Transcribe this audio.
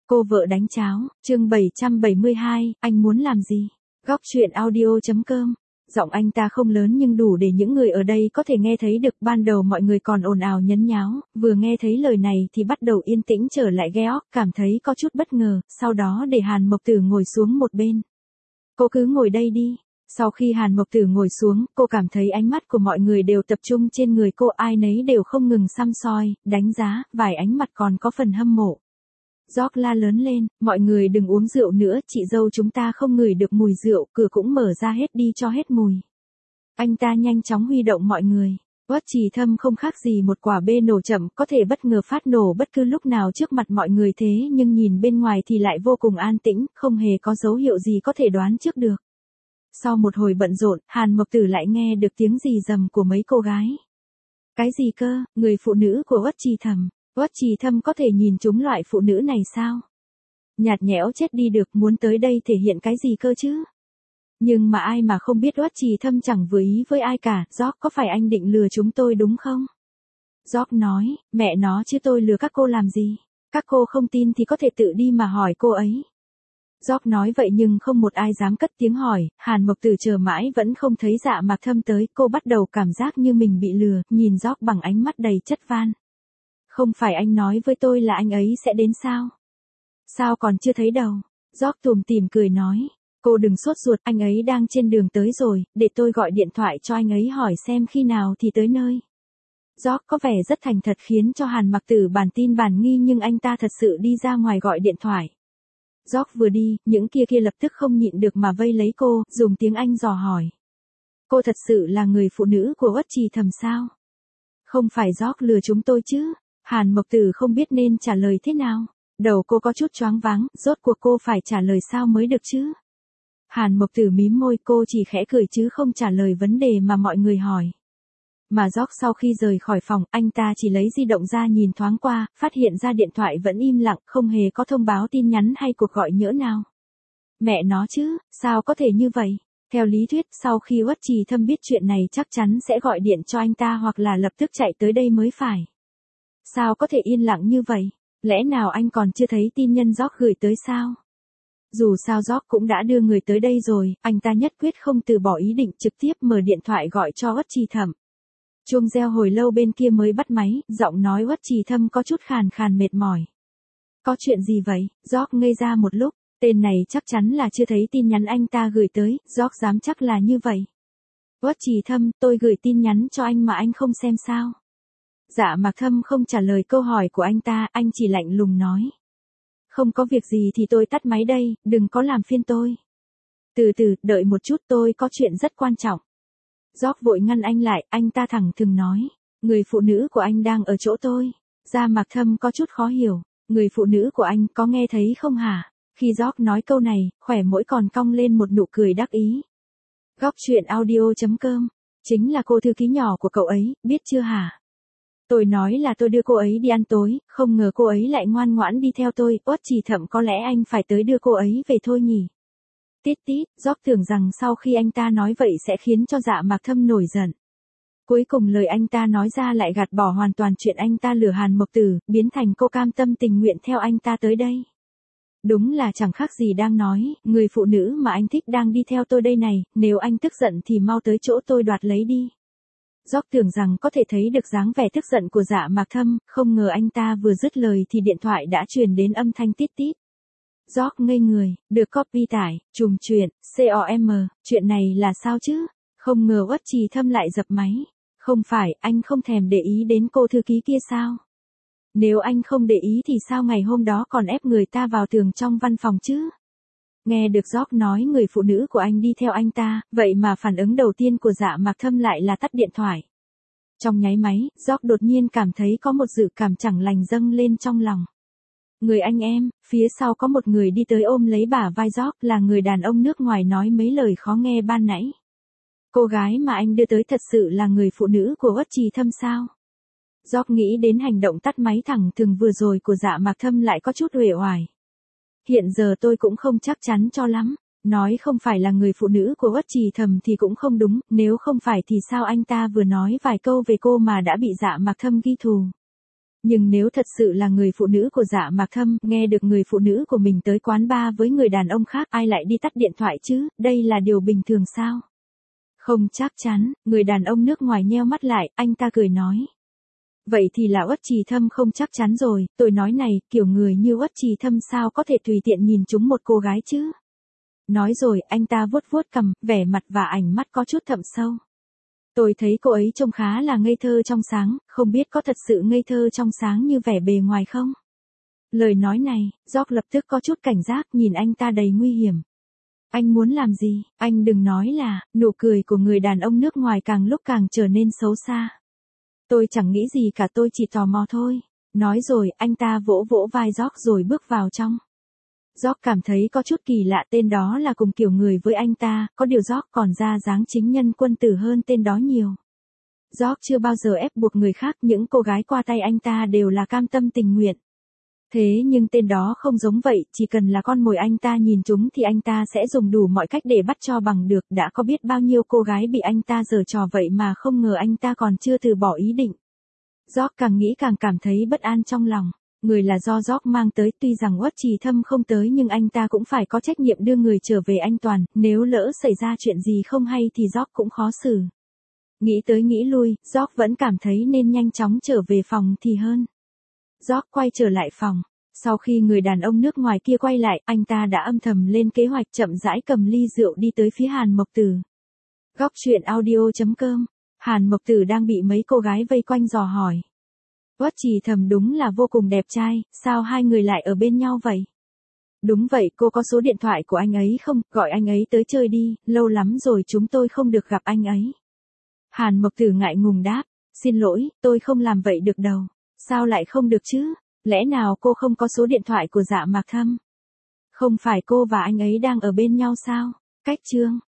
Cô vợ đánh cháo, chương 772, anh muốn làm gì? Góc truyện audio.com. Giọng anh ta không lớn nhưng đủ để những người ở đây có thể nghe thấy được. Ban đầu mọi người còn ồn ào nhấn nháo, vừa nghe thấy lời này thì bắt đầu yên tĩnh trở lại ghé óc, cảm thấy có chút bất ngờ, sau đó để Hàn Mộc Tử ngồi xuống một bên. Cô cứ ngồi đây đi. Sau khi Hàn Mộc Tử ngồi xuống, cô cảm thấy ánh mắt của mọi người đều tập trung trên người cô, ai nấy đều không ngừng săm soi, đánh giá, vài ánh mặt còn có phần hâm mộ. George la lớn lên, mọi người đừng uống rượu nữa, chị dâu chúng ta không ngửi được mùi rượu, cửa cũng mở ra hết đi cho hết mùi. Anh ta nhanh chóng huy động mọi người. Uất Trì Thâm không khác gì một quả bê nổ chậm, có thể bất ngờ phát nổ bất cứ lúc nào trước mặt mọi người, thế nhưng nhìn bên ngoài thì lại vô cùng an tĩnh, không hề có dấu hiệu gì có thể đoán trước được. Sau một hồi bận rộn, Hàn Mộc Tử lại nghe được tiếng rì rầm của mấy cô gái. Cái gì cơ? Người phụ nữ của Uất Trì Thâm. Uất Trì Thâm có thể nhìn trúng loại phụ nữ này sao? Nhạt nhẽo chết đi được, muốn tới đây thể hiện cái gì cơ chứ? Nhưng mà ai mà không biết Uất Trì Thâm chẳng vừa ý với ai cả. George, có phải anh định lừa chúng tôi đúng không? George nói, mẹ nó chứ tôi lừa các cô làm gì? Các cô không tin thì có thể tự đi mà hỏi cô ấy. George nói vậy nhưng không một ai dám cất tiếng hỏi. Hàn Mộc Tử chờ mãi vẫn không thấy Dạ Mạc Thâm tới, cô bắt đầu cảm giác như mình bị lừa, nhìn George bằng ánh mắt đầy chất van. Không phải anh nói với tôi là anh ấy sẽ đến sao? Sao còn chưa thấy đâu? George tủm tỉm cười nói. Cô đừng sốt ruột, anh ấy đang trên đường tới rồi, để tôi gọi điện thoại cho anh ấy hỏi xem khi nào thì tới nơi. George có vẻ rất thành thật khiến cho Hàn Mạc Tử bản tin bản nghi, nhưng anh ta thật sự đi ra ngoài gọi điện thoại. George vừa đi, những kia lập tức không nhịn được mà vây lấy cô, dùng tiếng Anh dò hỏi. Cô thật sự là người phụ nữ của Uất Trì Thâm sao? Không phải George lừa chúng tôi chứ? Hàn Mộc Tử không biết nên trả lời thế nào. Đầu cô có chút choáng váng, rốt cuộc cô phải trả lời sao mới được chứ? Hàn Mộc Tử mím môi, cô chỉ khẽ cười chứ không trả lời vấn đề mà mọi người hỏi. Mà George sau khi rời khỏi phòng, anh ta chỉ lấy di động ra nhìn thoáng qua, phát hiện ra điện thoại vẫn im lặng, không hề có thông báo tin nhắn hay cuộc gọi nhỡ nào. Mẹ nó chứ, sao có thể như vậy? Theo lý thuyết, sau khi Uất Trì Thâm biết chuyện này chắc chắn sẽ gọi điện cho anh ta hoặc là lập tức chạy tới đây mới phải. Sao có thể yên lặng như vậy? Lẽ nào anh còn chưa thấy tin nhân George gửi tới sao? Dù sao George cũng đã đưa người tới đây rồi, anh ta nhất quyết không từ bỏ ý định, trực tiếp mở điện thoại gọi cho Uất Trì Thâm. Chuông reo hồi lâu bên kia mới bắt máy, giọng nói Uất Trì Thâm có chút khàn khàn mệt mỏi. Có chuyện gì vậy? George ngây ra một lúc, tên này chắc chắn là chưa thấy tin nhắn anh ta gửi tới, George dám chắc là như vậy. Uất Trì Thâm, tôi gửi tin nhắn cho anh mà anh không xem sao? Dạ Mạc Thâm không trả lời câu hỏi của anh ta, anh chỉ lạnh lùng nói. Không có việc gì thì tôi tắt máy đây, đừng có làm phiền tôi. Từ từ, đợi một chút, tôi có chuyện rất quan trọng. George vội ngăn anh lại, anh ta thẳng thừng nói. Người phụ nữ của anh đang ở chỗ tôi. Dạ Mạc Thâm có chút khó hiểu. Người phụ nữ của anh có nghe thấy không hả? Khi George nói câu này, khóe môi còn cong lên một nụ cười đắc ý. Góc truyện audio.com. Chính là cô thư ký nhỏ của cậu ấy, biết chưa hả? Tôi nói là tôi đưa cô ấy đi ăn tối, không ngờ cô ấy lại ngoan ngoãn đi theo tôi. Uất Trì Thâm, có lẽ anh phải tới đưa cô ấy về thôi nhỉ? Tít tít, George tưởng rằng sau khi anh ta nói vậy sẽ khiến cho Dạ Mạc Thâm nổi giận. Cuối cùng lời anh ta nói ra lại gạt bỏ hoàn toàn chuyện anh ta lừa Hàn Mộc Tử, biến thành cô cam tâm tình nguyện theo anh ta tới đây. Đúng là chẳng khác gì đang nói, người phụ nữ mà anh thích đang đi theo tôi đây này, nếu anh tức giận thì mau tới chỗ tôi đoạt lấy đi. George tưởng rằng có thể thấy được dáng vẻ tức giận của Dạ Mạc Thâm, không ngờ anh ta vừa dứt lời thì điện thoại đã truyền đến âm thanh tít tít. George ngây người, được copy tải, trùm chuyện, COM, chuyện này là sao chứ? Không ngờ Uất Trì Thâm lại dập máy. Không phải, anh không thèm để ý đến cô thư ký kia sao? Nếu anh không để ý thì sao ngày hôm đó còn ép người ta vào tường trong văn phòng chứ? Nghe được George nói người phụ nữ của anh đi theo anh ta, vậy mà phản ứng đầu tiên của Dạ Mạc Thâm lại là tắt điện thoại. Trong nháy máy, George đột nhiên cảm thấy có một dự cảm chẳng lành dâng lên trong lòng. Người anh em, phía sau có một người đi tới ôm lấy bả vai George, là người đàn ông nước ngoài nói mấy lời khó nghe ban nãy. Cô gái mà anh đưa tới thật sự là người phụ nữ của Uất Trì Thâm sao? George nghĩ đến hành động tắt máy thẳng thừng vừa rồi của Dạ Mạc Thâm lại có chút uể oải. Hiện giờ tôi cũng không chắc chắn cho lắm. Nói không phải là người phụ nữ của Uất Trì Thâm thì cũng không đúng, nếu không phải thì sao anh ta vừa nói vài câu về cô mà đã bị Dạ Mạc Thâm ghi thù. Nhưng nếu thật sự là người phụ nữ của Dạ Mạc Thâm, nghe được người phụ nữ của mình tới quán bar với người đàn ông khác, ai lại đi tắt điện thoại chứ, đây là điều bình thường sao? Không chắc chắn, người đàn ông nước ngoài nheo mắt lại, anh ta cười nói. Vậy thì là Uất Trì Thâm không chắc chắn rồi, tôi nói này, kiểu người như Uất Trì Thâm sao có thể tùy tiện nhìn trúng một cô gái chứ? Nói rồi, anh ta vuốt vuốt cằm, vẻ mặt và ảnh mắt có chút thâm sâu. Tôi thấy cô ấy trông khá là ngây thơ trong sáng, không biết có thật sự ngây thơ trong sáng như vẻ bề ngoài không? Lời nói này, George lập tức có chút cảnh giác nhìn anh ta đầy nguy hiểm. Anh muốn làm gì? Anh đừng nói là, nụ cười của người đàn ông nước ngoài càng lúc càng trở nên xấu xa. Tôi chẳng nghĩ gì cả, tôi chỉ tò mò thôi. Nói rồi, anh ta vỗ vỗ vai George rồi bước vào trong. George cảm thấy có chút kỳ lạ, tên đó là cùng kiểu người với anh ta, có điều George còn ra dáng chính nhân quân tử hơn tên đó nhiều. George chưa bao giờ ép buộc người khác, những cô gái qua tay anh ta đều là cam tâm tình nguyện. Thế nhưng tên đó không giống vậy, chỉ cần là con mồi anh ta nhìn chúng thì anh ta sẽ dùng đủ mọi cách để bắt cho bằng được, đã có biết bao nhiêu cô gái bị anh ta giở trò vậy mà không ngờ anh ta còn chưa từ bỏ ý định. George càng nghĩ càng cảm thấy bất an trong lòng. Người là do George mang tới, tuy rằng Uất Trì Thâm không tới nhưng anh ta cũng phải có trách nhiệm đưa người trở về an toàn, nếu lỡ xảy ra chuyện gì không hay thì George cũng khó xử. Nghĩ tới nghĩ lui, George vẫn cảm thấy nên nhanh chóng trở về phòng thì hơn. George quay trở lại phòng. Sau khi người đàn ông nước ngoài kia quay lại, anh ta đã âm thầm lên kế hoạch, chậm rãi cầm ly rượu đi tới phía Hàn Mộc Tử. Góc truyện audio.com. Hàn Mộc Tử đang bị mấy cô gái vây quanh dò hỏi. Uất Trì Thâm đúng là vô cùng đẹp trai, sao hai người lại ở bên nhau vậy? Đúng vậy, cô có số điện thoại của anh ấy không? Gọi anh ấy tới chơi đi, lâu lắm rồi chúng tôi không được gặp anh ấy. Hàn Mộc Tử ngại ngùng đáp, xin lỗi, tôi không làm vậy được đâu. Sao lại không được chứ? Lẽ nào cô không có số điện thoại của Dạ Mạc Thâm? Không phải cô và anh ấy đang ở bên nhau sao? Cách chương.